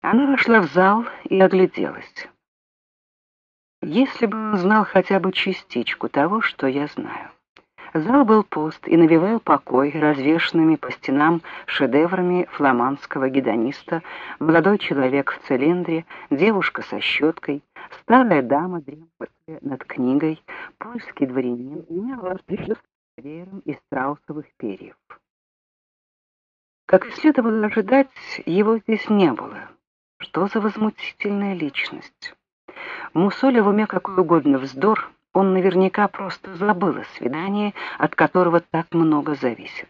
Она вошла в зал и огляделась. Если бы он знал хотя бы частичку того, что я знаю. Зал был пуст и навевал покой развешанными по стенам шедеврами фламандского гедониста, молодой человек в цилиндре, девушка со щеткой, старая дама, дремавшая над книгой, польский дворянин и необычный с веером из страусовых перьев. Как и следовало ожидать, его здесь не было. Что за возмутительная личность? Мусоля в уме какой угодно вздор, он наверняка просто забыл о свидании, от которого так много зависит.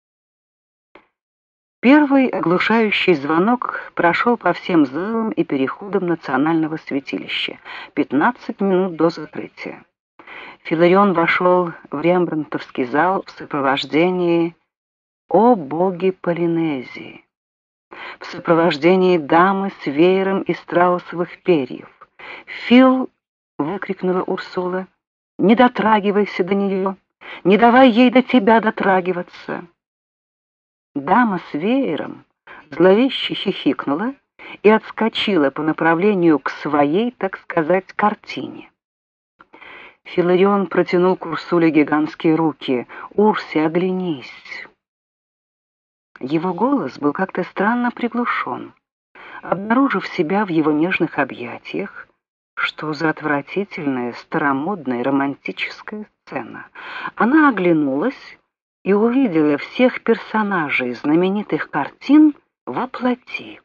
Первый оглушающий звонок прошел по всем залам и переходам национального святилища. 15 минут до закрытия. Филарион вошел в Рембрандтовский зал в сопровождении «О боги Полинезии», в сопровождении дамы с веером из страусовых перьев. «Фил!» — выкрикнула Урсула. «Не дотрагивайся до нее! Не давай ей до тебя дотрагиваться!» Дама с веером зловеще хихикнула и отскочила по направлению к своей, так сказать, картине. Филарион протянул к Урсуле гигантские руки. «Урси, оглянись!» Его голос был как-то странно приглушен. Обнаружив себя в его нежных объятиях, что за отвратительная, старомодная, романтическая сцена, она оглянулась и увидела всех персонажей знаменитых картин во плоти.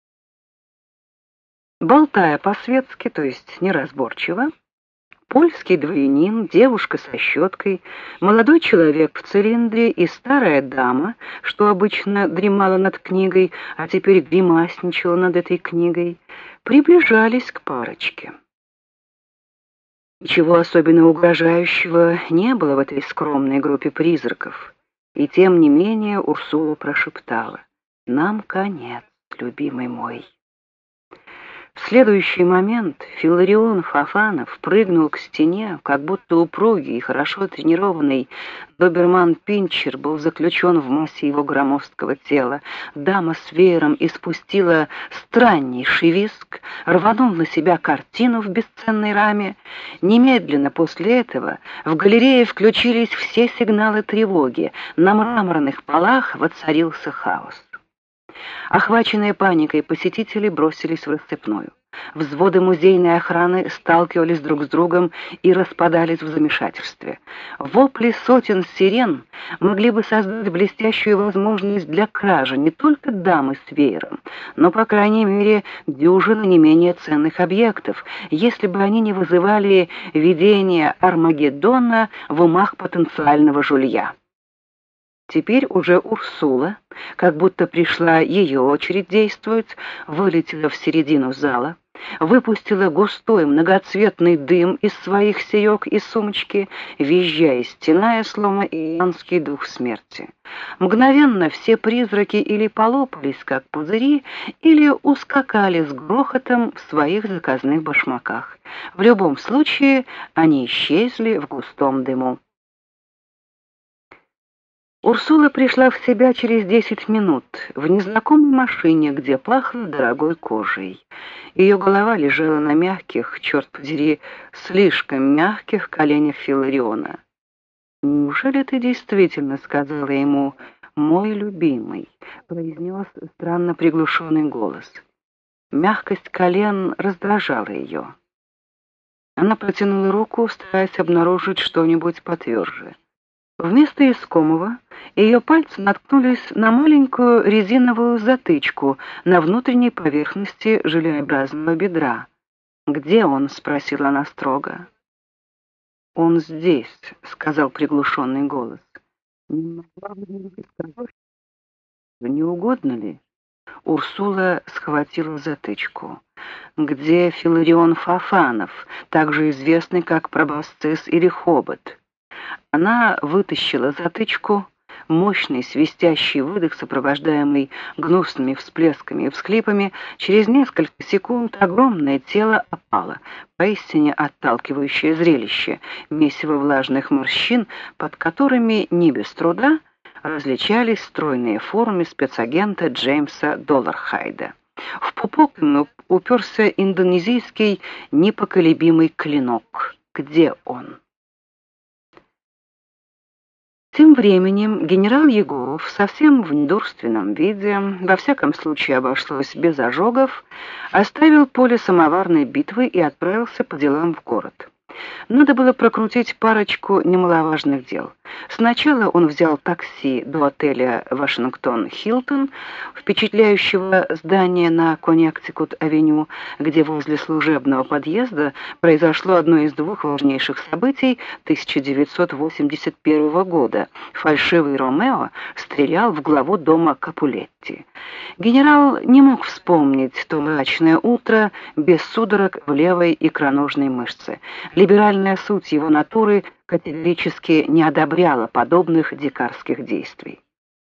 Болтая по-светски, то есть неразборчиво, польский дворянин, девушка со щеткой, молодой человек в цилиндре и старая дама, что обычно дремала над книгой, а теперь гримасничала над этой книгой, приближались к парочке. Ничего особенно угрожающего не было в этой скромной группе призраков, и тем не менее Урсула прошептала: «Нам конец, любимый мой». В следующий момент Филарион Фофанов прыгнул к стене, как будто упругий и хорошо тренированный доберман-пинчер был заключен в массе его громоздкого тела. Дама с веером испустила страннейший визг, рванув на себя картину в бесценной раме. Немедленно после этого в галерее включились все сигналы тревоги. На мраморных полах воцарился хаос. Охваченные паникой посетители бросились в рассыпную. Взводы музейной охраны сталкивались друг с другом и распадались в замешательстве. Вопли сотен сирен могли бы создать блестящую возможность для кражи не только дамы с веером, но, по крайней мере, дюжины не менее ценных объектов, если бы они не вызывали видения Армагеддона в умах потенциального жулья. Теперь уже Урсула, как будто пришла ее очередь действовать, вылетела в середину зала, выпустила густой многоцветный дым из своих сеек и сумочки, визжая и стеная, словно ирландский дух смерти. Мгновенно все призраки или полопались, как пузыри, или ускакали с грохотом в своих заказных башмаках. В любом случае они исчезли в густом дыму. Урсула пришла в себя через 10 минут в незнакомой машине, где пахло дорогой кожей. Ее голова лежала на мягких, черт подери, слишком мягких коленях Филариона. «Неужели ты действительно сказала ему «мой любимый», — произнес странно приглушенный голос. Мягкость колен раздражала ее. Она протянула руку, стараясь обнаружить что-нибудь потверже. Вместо искомого ее пальцы наткнулись на маленькую резиновую затычку на внутренней поверхности желеобразного бедра. «Где он?» — спросила она строго. «Он здесь», — сказал приглушенный голос. «Не могла бы мне сказать, не угодно ли?» Урсула схватила затычку. «Где Филарион Фофанов, также известный как пробасцис или хобот?» Она вытащила затычку, мощный свистящий выдох, сопровождаемый гнусными всплесками и всхлипами. Через несколько секунд огромное тело опало. Поистине отталкивающее зрелище, месиво влажных морщин, под которыми не без труда различались стройные формы спецагента Джеймса Доллархайда. В пупок ему уперся индонезийский непоколебимый клинок. Где он? Тем временем генерал Егоров, совсем в недурственном виде, во всяком случае обошлось без ожогов, оставил поле самоварной битвы и отправился по делам в город. Надо было прокрутить парочку немаловажных дел. Сначала он взял такси до отеля «Вашингтон-Хилтон», впечатляющего здания на Коннектикут-авеню, где возле служебного подъезда произошло одно из двух важнейших событий 1981 года. Фальшивый Ромео стрелял в главу дома Капулетти. Генерал не мог вспомнить то мрачное утро без судорог в левой икроножной мышце. Либеральная суть его натуры категорически не одобряла подобных дикарских действий.